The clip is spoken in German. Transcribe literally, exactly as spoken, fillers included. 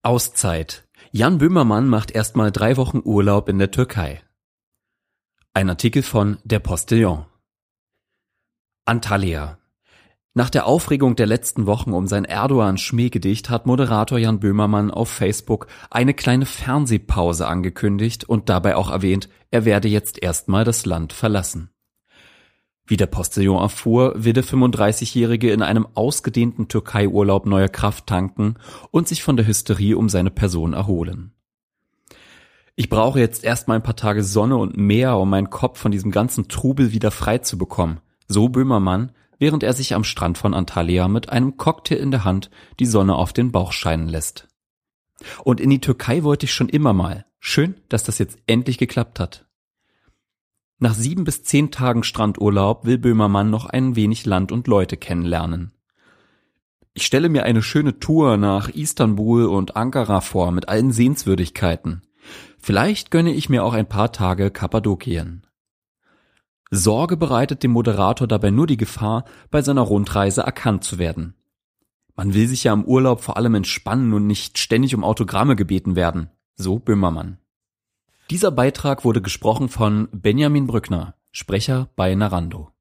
Auszeit. Jan Böhmermann macht erstmal drei Wochen Urlaub in der Türkei. Ein Artikel von Der Postillon. Antalya. Nach der Aufregung der letzten Wochen um sein Erdogan-Schmähgedicht hat Moderator Jan Böhmermann auf Facebook eine kleine Fernsehpause angekündigt und dabei auch erwähnt, er werde jetzt erstmal das Land verlassen. Wie der Postillon erfuhr, will der fünfunddreißigjährige in einem ausgedehnten Türkei-Urlaub neue Kraft tanken und sich von der Hysterie um seine Person erholen. Ich brauche jetzt erstmal ein paar Tage Sonne und Meer, um meinen Kopf von diesem ganzen Trubel wieder frei zu bekommen, so Böhmermann, während er sich am Strand von Antalya mit einem Cocktail in der Hand die Sonne auf den Bauch scheinen lässt. Und in die Türkei wollte ich schon immer mal. Schön, dass das jetzt endlich geklappt hat. Nach sieben bis zehn Tagen Strandurlaub will Böhmermann noch ein wenig Land und Leute kennenlernen. Ich stelle mir eine schöne Tour nach Istanbul und Ankara vor mit allen Sehenswürdigkeiten. Vielleicht gönne ich mir auch ein paar Tage Kappadokien. Sorge bereitet dem Moderator dabei nur die Gefahr, bei seiner Rundreise erkannt zu werden. Man will sich ja im Urlaub vor allem entspannen und nicht ständig um Autogramme gebeten werden, so Böhmermann. Dieser Beitrag wurde gesprochen von Benjamin Brückner, Sprecher bei Narando.